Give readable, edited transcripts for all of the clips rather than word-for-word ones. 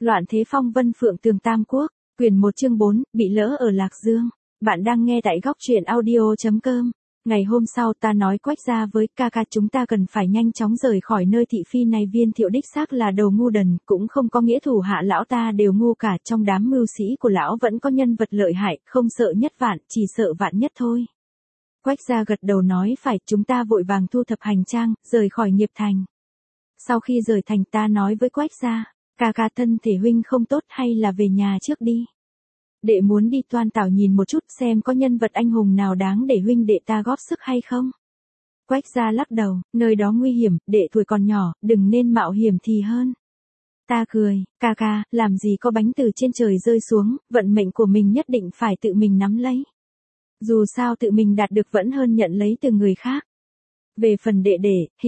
Loạn thế phong vân phượng tường Tam Quốc, quyển 1 chương 4, bị lỡ ở Lạc Dương. Bạn đang nghe tại góc truyện audio.com. Ngày hôm sau ta nói Quách gia với ca ca chúng ta cần phải nhanh chóng rời khỏi nơi thị phi này. Viên Thiệu đích xác là đầu ngu đần, cũng không có nghĩa thủ hạ lão ta đều ngu cả. Trong đám mưu sĩ của lão vẫn có nhân vật lợi hại, không sợ nhất vạn, chỉ sợ vạn nhất thôi. Quách gia gật đầu nói phải, chúng ta vội vàng thu thập hành trang, rời khỏi Nghiệp Thành. Sau khi rời thành ta nói với Quách gia, ca ca thân thể huynh không tốt hay là về nhà trước đi. Đệ muốn đi Toan Tảo nhìn một chút xem có nhân vật anh hùng nào đáng để huynh đệ ta góp sức hay không. Quách gia lắc đầu, nơi đó nguy hiểm, đệ tuổi còn nhỏ, đừng nên mạo hiểm thì hơn. Ta cười, ca ca, làm gì có bánh từ trên trời rơi xuống, vận mệnh của mình nhất định phải tự mình nắm lấy. Dù sao tự mình đạt được vẫn hơn nhận lấy từ người khác. Về phần đệ,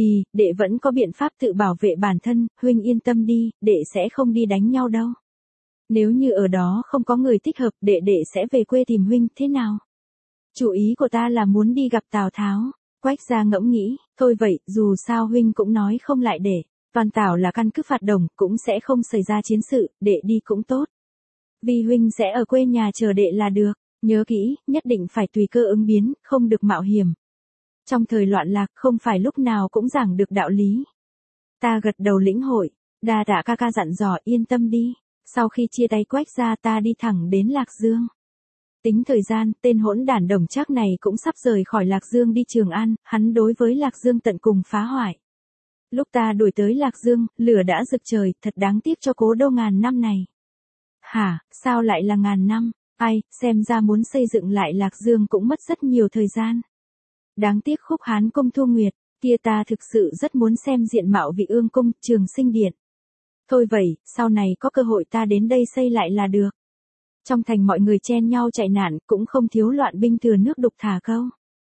đệ vẫn có biện pháp tự bảo vệ bản thân, huynh yên tâm đi, đệ sẽ không đi đánh nhau đâu. Nếu như ở đó không có người thích hợp, đệ sẽ về quê tìm huynh, thế nào? Chủ ý của ta là muốn đi gặp Tào Tháo. Quách gia ngẫm nghĩ, thôi vậy, dù sao huynh cũng nói không lại để. Toan Tảo là căn cứ phạt đồng, cũng sẽ không xảy ra chiến sự, đệ đi cũng tốt. Vì huynh sẽ ở quê nhà chờ đệ là được, nhớ kỹ, nhất định phải tùy cơ ứng biến, không được mạo hiểm. Trong thời loạn lạc không phải lúc nào cũng giảng được đạo lý. Ta gật đầu lĩnh hội, đa tạ ca ca dặn dò, yên tâm đi. Sau khi chia tay Quách gia ta đi thẳng đến Lạc Dương. Tính thời gian, tên hỗn đản Đồng Trác này cũng sắp rời khỏi Lạc Dương đi Trường An, hắn đối với Lạc Dương tận cùng phá hoại. Lúc ta đuổi tới Lạc Dương, lửa đã rực trời, thật đáng tiếc cho cố đô ngàn năm này. Hả, sao lại là ngàn năm? Ai, xem ra muốn xây dựng lại Lạc Dương cũng mất rất nhiều thời gian. Đáng tiếc Khúc Hán Cung Thu Nguyệt, kia ta thực sự rất muốn xem diện mạo Vị Ương Cung, Trường Sinh Điện. Thôi vậy, sau này có cơ hội ta đến đây xây lại là được. Trong thành mọi người chen nhau chạy nạn, cũng không thiếu loạn binh thừa nước đục thả câu.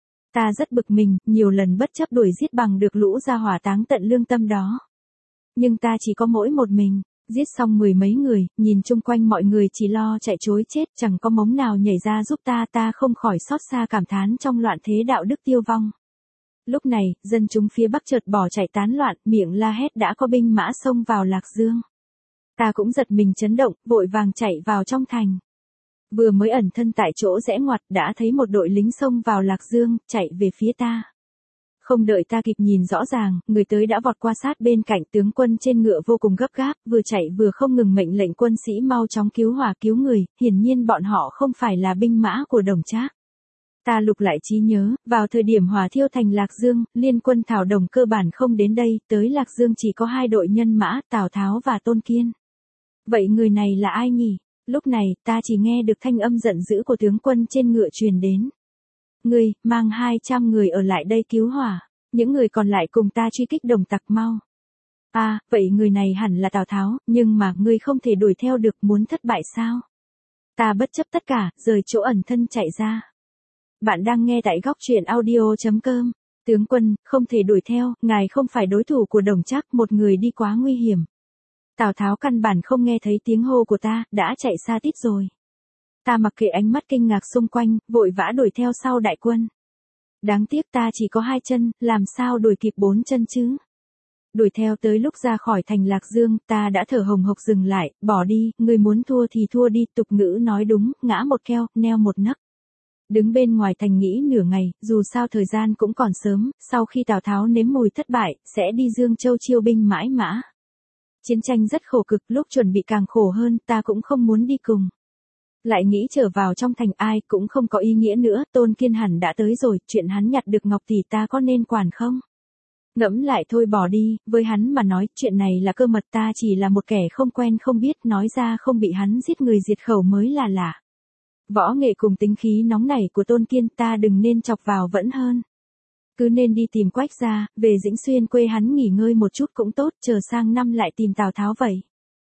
Ta rất bực mình, nhiều lần bất chấp đuổi giết bằng được lũ ra hỏa táng tận lương tâm đó. Nhưng ta chỉ có mỗi một mình, giết xong mười mấy người, nhìn chung quanh mọi người chỉ lo chạy trối chết, chẳng có mống nào nhảy ra giúp ta không khỏi xót xa cảm thán trong loạn thế đạo đức tiêu vong. Lúc này, dân chúng phía Bắc chợt bỏ chạy tán loạn, miệng la hét đã có binh mã xông vào Lạc Dương. Ta cũng giật mình chấn động, vội vàng chạy vào trong thành. Vừa mới ẩn thân tại chỗ rẽ ngoặt đã thấy một đội lính xông vào Lạc Dương, chạy về phía ta. Không đợi ta kịp nhìn rõ ràng, người tới đã vọt qua sát bên cạnh, tướng quân trên ngựa vô cùng gấp gáp, vừa chạy vừa không ngừng mệnh lệnh quân sĩ mau chóng cứu hỏa cứu người, hiển nhiên bọn họ không phải là binh mã của Đồng Trác. Ta lục lại trí nhớ, vào thời điểm hỏa thiêu thành Lạc Dương, liên quân Thảo Đồng cơ bản không đến đây, tới Lạc Dương chỉ có 2 đội nhân mã, Tào Tháo và Tôn Kiên. Vậy người này là ai nhỉ? Lúc này, ta chỉ nghe được thanh âm giận dữ của tướng quân trên ngựa truyền đến. Ngươi, mang 200 người ở lại đây cứu hỏa, những người còn lại cùng ta truy kích Đồng tặc mau. À, vậy người này hẳn là Tào Tháo, nhưng mà ngươi không thể đuổi theo được, muốn thất bại sao? Ta bất chấp tất cả, rời chỗ ẩn thân chạy ra. Bạn đang nghe tại góc truyện audio.com. Tướng quân, không thể đuổi theo, ngài không phải đối thủ của Đồng Trác, một người đi quá nguy hiểm. Tào Tháo căn bản không nghe thấy tiếng hô của ta, đã chạy xa tít rồi. Ta mặc kệ ánh mắt kinh ngạc xung quanh, vội vã đuổi theo sau đại quân. Đáng tiếc ta chỉ có 2 chân, làm sao đuổi kịp 4 chân chứ? Đuổi theo tới lúc ra khỏi thành Lạc Dương, ta đã thở hồng hộc dừng lại, bỏ đi, người muốn thua thì thua đi, tục ngữ nói đúng, ngã một keo, neo một nấc. Đứng bên ngoài thành nghĩ nửa ngày, dù sao thời gian cũng còn sớm, sau khi Tào Tháo nếm mùi thất bại, sẽ đi Dương Châu chiêu binh mãi mã. Chiến tranh rất khổ cực, lúc chuẩn bị càng khổ hơn, ta cũng không muốn đi cùng. Lại nghĩ trở vào trong thành ai cũng không có ý nghĩa nữa, Tôn Kiên hẳn đã tới rồi, chuyện hắn nhặt được ngọc tỷ ta có nên quản không? Ngẫm lại thôi bỏ đi, với hắn mà nói, chuyện này là cơ mật, ta chỉ là một kẻ không quen không biết, nói ra không bị hắn giết người diệt khẩu mới là lạ. Võ nghệ cùng tính khí nóng nảy của Tôn Kiên ta đừng nên chọc vào vẫn hơn. Cứ nên đi tìm Quách gia, về Dĩnh Xuyên quê hắn nghỉ ngơi một chút cũng tốt, chờ sang năm lại tìm Tào Tháo vậy.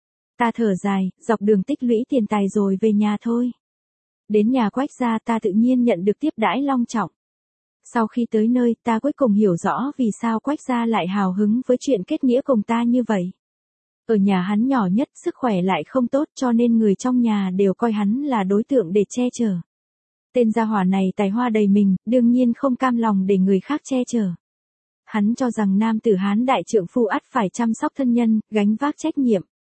Ta thở dài, dọc đường tích lũy tiền tài rồi về nhà thôi. Đến nhà Quách gia ta tự nhiên nhận được tiếp đãi long trọng. Sau khi tới nơi, ta cuối cùng hiểu rõ vì sao Quách gia lại hào hứng với chuyện kết nghĩa cùng ta như vậy. Ở nhà hắn nhỏ nhất, sức khỏe lại không tốt cho nên người trong nhà đều coi hắn là đối tượng để che chở. Tên gia hỏa này tài hoa đầy mình, đương nhiên không cam lòng để người khác che chở. Hắn cho rằng nam tử Hán đại trượng phu ắt phải chăm sóc thân nhân, gánh vác trách nhiệm.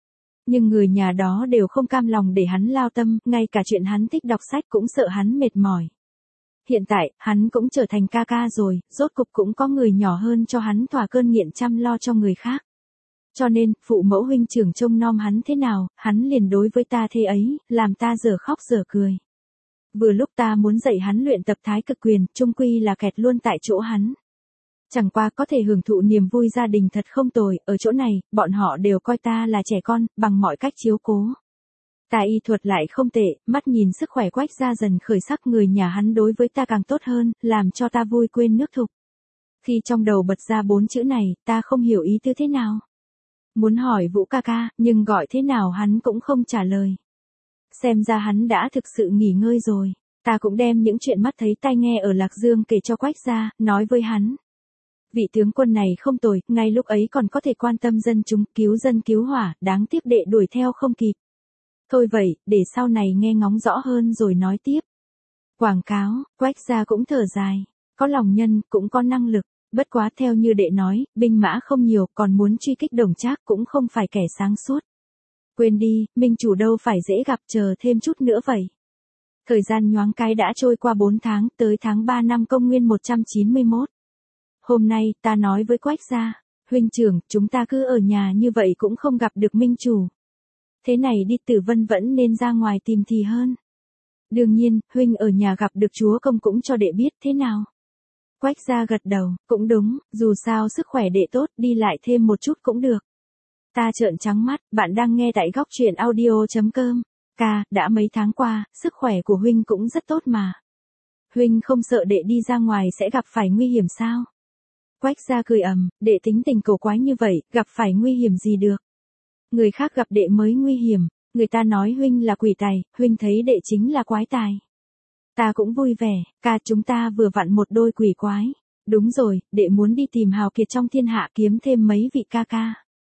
Nhưng người nhà đó đều không cam lòng để hắn lao tâm, ngay cả chuyện hắn thích đọc sách cũng sợ hắn mệt mỏi. Hiện tại, hắn cũng trở thành ca ca rồi, rốt cục cũng có người nhỏ hơn cho hắn thỏa cơn nghiện chăm lo cho người khác. Cho nên, phụ mẫu huynh trưởng trông nom hắn thế nào, hắn liền đối với ta thế ấy, làm ta dở khóc dở cười. Vừa lúc ta muốn dạy hắn luyện tập thái cực quyền, chung quy là kẹt luôn tại chỗ hắn. Chẳng qua có thể hưởng thụ niềm vui gia đình thật không tồi, ở chỗ này, bọn họ đều coi ta là trẻ con, bằng mọi cách chiếu cố. Ta y thuật lại không tệ, mắt nhìn sức khỏe Quách gia dần khởi sắc, người nhà hắn đối với ta càng tốt hơn, làm cho ta vui quên nước thục. Khi trong đầu bật ra 4 chữ này, ta không hiểu ý tư thế nào. Muốn hỏi Vũ ca ca, nhưng gọi thế nào hắn cũng không trả lời. Xem ra hắn đã thực sự nghỉ ngơi rồi. Ta cũng đem những chuyện mắt thấy tai nghe ở Lạc Dương kể cho Quách gia, nói với hắn. Vị tướng quân này không tồi, ngay lúc ấy còn có thể quan tâm dân chúng, cứu dân cứu hỏa, đáng tiếc đệ đuổi theo không kịp. Thôi vậy, để sau này nghe ngóng rõ hơn rồi nói tiếp. Quảng cáo, Quách gia cũng thở dài. Có lòng nhân, cũng có năng lực. Bất quá theo như đệ nói, binh mã không nhiều, còn muốn truy kích Đồng Trác cũng không phải kẻ sáng suốt. Quên đi, minh chủ đâu phải dễ gặp, chờ thêm chút nữa vậy. Thời gian nhoáng cái đã trôi qua 4 tháng, tới tháng 3 năm Công nguyên 191. Hôm nay, ta nói với Quách gia, huynh trưởng, chúng ta cứ ở nhà như vậy cũng không gặp được minh chủ. Thế này đi, Tử Vân vẫn nên ra ngoài tìm thì hơn. Đương nhiên, huynh ở nhà gặp được chúa công cũng cho đệ biết thế nào. Quách gia gật đầu, cũng đúng, dù sao sức khỏe đệ tốt, đi lại thêm một chút cũng được. Ta trợn trắng mắt, bạn đang nghe tại góc truyện audio.com. Ca, đã mấy tháng qua, sức khỏe của huynh cũng rất tốt mà. Huynh không sợ đệ đi ra ngoài sẽ gặp phải nguy hiểm sao? Quách gia cười ầm, đệ tính tình cổ quái như vậy, gặp phải nguy hiểm gì được? Người khác gặp đệ mới nguy hiểm, người ta nói huynh là quỷ tài, huynh thấy đệ chính là quái tài. Ta cũng vui vẻ, ca, chúng ta vừa vặn một đôi quỷ quái. Đúng rồi, đệ muốn đi tìm hào kiệt trong thiên hạ kiếm thêm mấy vị ca ca.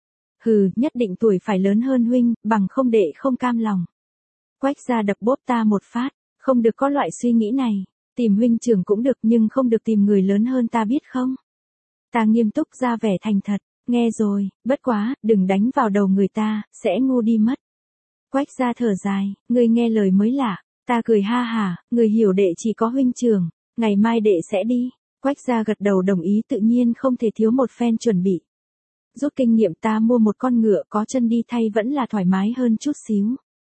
Hừ, nhất định tuổi phải lớn hơn huynh, bằng không đệ không cam lòng. Quách gia đập bốp ta một phát, không được có loại suy nghĩ này. Tìm huynh trưởng cũng được nhưng không được tìm người lớn hơn ta biết không? Ta nghiêm túc ra vẻ thành thật, nghe rồi, bất quá, đừng đánh vào đầu người ta, sẽ ngu đi mất. Quách gia thở dài, ngươi nghe lời mới lạ. Ta cười ha hả, người hiểu đệ chỉ có huynh trưởng, ngày mai đệ sẽ đi. Quách gia gật đầu đồng ý, tự nhiên không thể thiếu một phen chuẩn bị. Rút kinh nghiệm, ta mua một con ngựa có chân đi thay vẫn là thoải mái hơn chút xíu.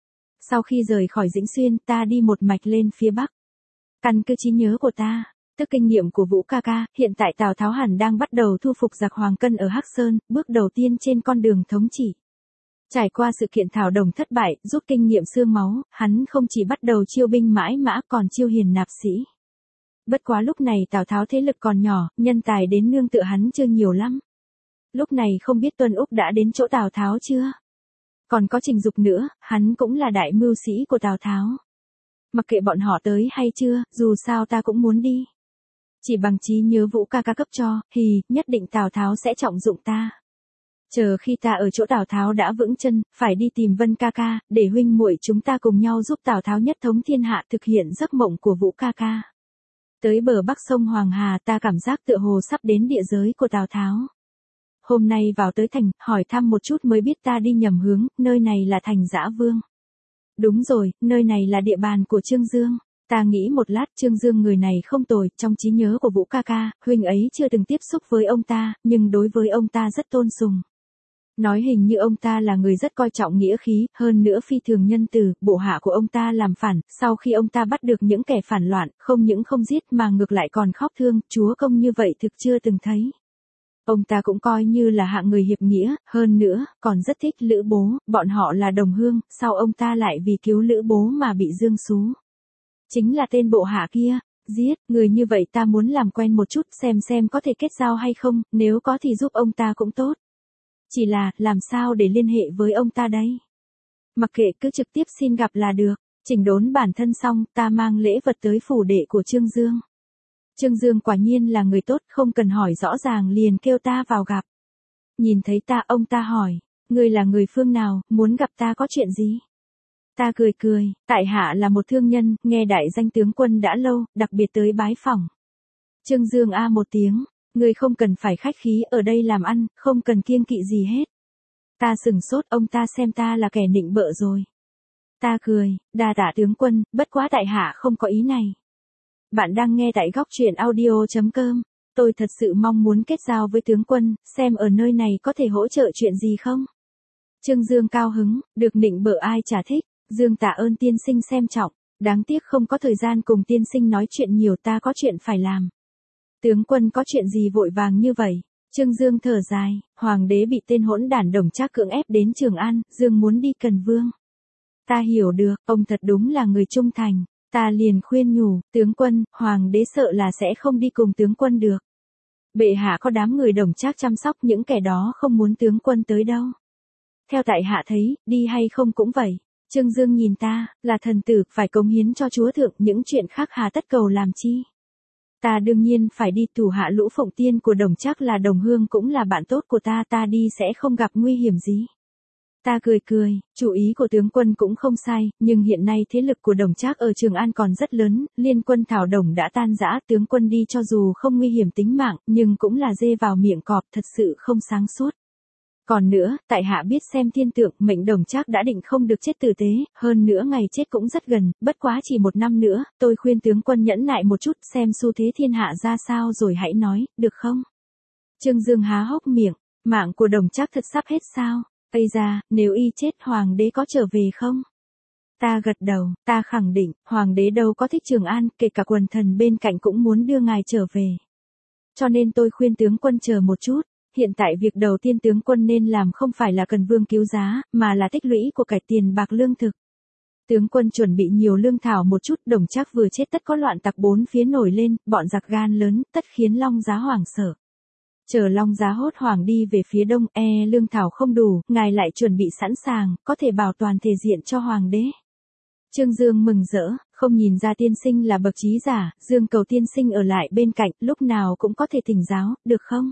Sau khi rời khỏi Dĩnh Xuyên, ta đi một mạch lên phía Bắc. Căn cứ trí nhớ của ta, tức kinh nghiệm của Vũ ca ca, hiện tại Tào Tháo hẳn đang bắt đầu thu phục giặc Hoàng Cân ở Hắc Sơn, bước đầu tiên trên con đường thống trị. Trải qua sự kiện Thảo Đồng thất bại, rút kinh nghiệm xương máu, hắn không chỉ bắt đầu chiêu binh mãi mã còn chiêu hiền nạp sĩ. Bất quá lúc này Tào Tháo thế lực còn nhỏ, nhân tài đến nương tựa hắn chưa nhiều lắm. Lúc này không biết Tuân Úc đã đến chỗ Tào Tháo chưa? Còn có Trình Dục nữa, hắn cũng là đại mưu sĩ của Tào Tháo. Mặc kệ bọn họ tới hay chưa, dù sao ta cũng muốn đi. Chỉ bằng trí nhớ Vũ ca ca cấp cho, nhất định Tào Tháo sẽ trọng dụng ta. Chờ khi ta ở chỗ Tào Tháo đã vững chân, phải đi tìm Vân ca ca, để huynh muội chúng ta cùng nhau giúp Tào Tháo nhất thống thiên hạ, thực hiện giấc mộng của Vũ ca ca. Tới bờ bắc sông Hoàng Hà, ta cảm giác tựa hồ sắp đến địa giới của Tào Tháo. Hôm nay vào tới thành, hỏi thăm một chút mới biết ta đi nhầm hướng, nơi này là thành Dã Vương. Đúng rồi, nơi này là địa bàn của Trương Dương. Ta nghĩ một lát, Trương Dương người này không tồi, trong trí nhớ của Vũ ca ca, huynh ấy chưa từng tiếp xúc với ông ta, nhưng đối với ông ta rất tôn sùng. Nói hình như ông ta là người rất coi trọng nghĩa khí, hơn nữa phi thường nhân từ, bộ hạ của ông ta làm phản, sau khi ông ta bắt được những kẻ phản loạn, không những không giết mà ngược lại còn khóc thương, chúa công như vậy thực chưa từng thấy. Ông ta cũng coi như là hạng người hiệp nghĩa, hơn nữa, còn rất thích Lữ Bố, bọn họ là đồng hương, sao ông ta lại vì cứu Lữ Bố mà bị dương xú. Chính là tên bộ hạ kia, giết, người như vậy ta muốn làm quen một chút xem có thể kết giao hay không, nếu có thì giúp ông ta cũng tốt. Chỉ là, làm sao để liên hệ với ông ta đây? Mặc kệ, cứ trực tiếp xin gặp là được. Chỉnh đốn bản thân xong, ta mang lễ vật tới phủ đệ của Trương Dương. Trương Dương quả nhiên là người tốt, không cần hỏi rõ ràng liền kêu ta vào gặp. Nhìn thấy ta, ông ta hỏi, ngươi là người phương nào, muốn gặp ta có chuyện gì? Ta cười, tại hạ là một thương nhân, nghe đại danh tướng quân đã lâu, đặc biệt tới bái phỏng. Trương Dương a một tiếng, ngươi không cần phải khách khí, ở đây làm ăn, không cần kiêng kỵ gì hết. Ta sừng sốt, ông ta xem ta là kẻ nịnh bợ rồi. Ta cười, đa tạ tướng quân, bất quá tại hạ không có ý này. Bạn đang nghe tại góc truyện audio.com. Tôi thật sự mong muốn kết giao với tướng quân, xem ở nơi này có thể hỗ trợ chuyện gì không? Trương Dương cao hứng, được nịnh bợ ai chả thích. Dương tạ ơn tiên sinh xem trọng, đáng tiếc không có thời gian cùng tiên sinh nói chuyện nhiều, ta có chuyện phải làm. Tướng quân có chuyện gì vội vàng như vậy? Trương Dương thở dài, hoàng đế bị tên hỗn đản Đồng Trác cưỡng ép đến Trường An, Dương muốn đi Cần Vương. Ta hiểu được, ông thật đúng là người trung thành. Ta liền khuyên nhủ, tướng quân, hoàng đế sợ là sẽ không đi cùng tướng quân được. Bệ hạ có đám người Đồng Trác chăm sóc, những kẻ đó không muốn tướng quân tới đâu. Theo tại hạ thấy, đi hay không cũng vậy. Trương Dương nhìn ta, là thần tử, phải cống hiến cho chúa thượng, những chuyện khác hà tất cầu làm chi. Ta đương nhiên phải đi, thủ hạ Lũ Phụng Tiên của Đồng Trác là đồng hương cũng là bạn tốt của ta, ta đi sẽ không gặp nguy hiểm gì. Ta cười cười, chủ ý của tướng quân cũng không sai, nhưng hiện nay thế lực của Đồng Trác ở Trường An còn rất lớn, liên quân Thảo Đồng đã tan rã, tướng quân đi cho dù không nguy hiểm tính mạng, nhưng cũng là dê vào miệng cọp, thật sự không sáng suốt. Còn nữa, tại hạ biết xem thiên tượng, mệnh Đồng Trác đã định không được chết tử tế, hơn nữa ngày chết cũng rất gần, bất quá chỉ 1 năm nữa, tôi khuyên tướng quân nhẫn nại một chút, xem xu thế thiên hạ ra sao rồi hãy nói, được không? Trương Dương há hốc miệng, mạng của Đồng Trác thật sắp hết sao? Ây da, nếu y chết hoàng đế có trở về không? Ta gật đầu, ta khẳng định, hoàng đế đâu có thích Trường An, kể cả quần thần bên cạnh cũng muốn đưa ngài trở về. Cho nên tôi khuyên tướng quân chờ một chút. Hiện tại việc đầu tiên tướng quân nên làm không phải là Cần Vương cứu giá, mà là tích lũy của cải tiền bạc lương thực. Tướng quân chuẩn bị nhiều lương thảo một chút, Đồng Trác vừa chết tất có loạn tặc bốn phía nổi lên, bọn giặc gan lớn, tất khiến Long Giá hoảng sợ. Chờ Long Giá hốt hoảng đi về phía đông, lương thảo không đủ, ngài lại chuẩn bị sẵn sàng, có thể bảo toàn thể diện cho hoàng đế. Trương Dương mừng rỡ, không nhìn ra tiên sinh là bậc trí giả, Dương cầu tiên sinh ở lại bên cạnh, lúc nào cũng có thể thỉnh giáo, được không?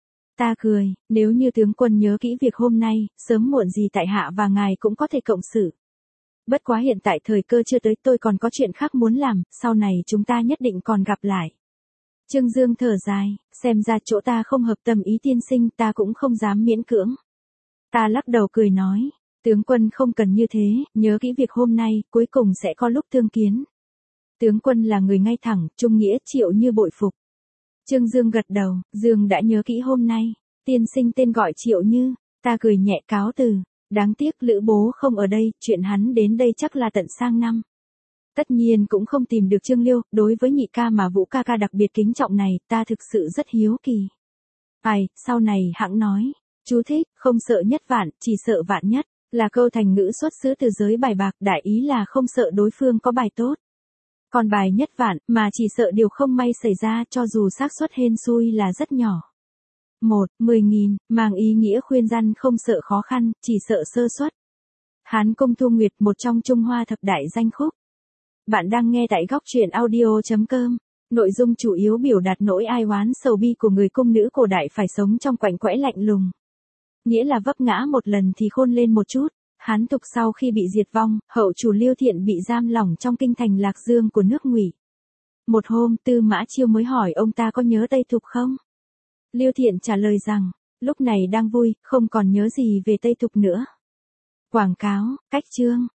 Ta cười, nếu như tướng quân nhớ kỹ việc hôm nay, sớm muộn gì tại hạ và ngài cũng có thể cộng sự. Bất quá hiện tại thời cơ chưa tới, tôi còn có chuyện khác muốn làm, sau này chúng ta nhất định còn gặp lại. Trương Dương thở dài, xem ra chỗ ta không hợp tâm ý tiên sinh, ta cũng không dám miễn cưỡng. Ta lắc đầu cười nói, tướng quân không cần như thế, nhớ kỹ việc hôm nay, cuối cùng sẽ có lúc thương kiến. Tướng quân là người ngay thẳng, trung nghĩa, Triệu Như bội phục. Trương Dương gật đầu, Dương đã nhớ kỹ hôm nay, tiên sinh tên gọi Triệu Như, ta cười nhẹ cáo từ, đáng tiếc Lữ bố không ở đây, chuyện hắn đến đây chắc là tận sang năm. Tất nhiên cũng không tìm được Trương Liêu, đối với nhị ca mà Vũ ca ca đặc biệt kính trọng này, ta thực sự rất hiếu kỳ. Ai, sau này hãng nói, chú thích, không sợ nhất vạn, chỉ sợ vạn nhất, là câu thành ngữ xuất xứ từ giới bài bạc, đại ý là không sợ đối phương có bài tốt. Còn bài nhất vạn, mà chỉ sợ điều không may xảy ra, cho dù xác suất hên xui là rất nhỏ. 10.000, mang ý nghĩa khuyên răn không sợ khó khăn, chỉ sợ sơ suất. Hán Công Thu Nguyệt, một trong Trung Hoa thập đại danh khúc. Bạn đang nghe tại góc truyện audio.com. Nội dung chủ yếu biểu đạt nỗi ai oán sầu bi của người cung nữ cổ đại phải sống trong quạnh quẽ lạnh lùng. Nghĩa là vấp ngã một lần thì khôn lên một chút. Hán Tục sau khi bị diệt vong, hậu chủ Liêu Thiện bị giam lỏng trong kinh thành Lạc Dương của nước Ngụy. Một hôm, Tư Mã Chiêu mới hỏi ông ta có nhớ Tây Thục không? Liêu Thiện trả lời rằng, lúc này đang vui, không còn nhớ gì về Tây Thục nữa. Quảng cáo, cách chương.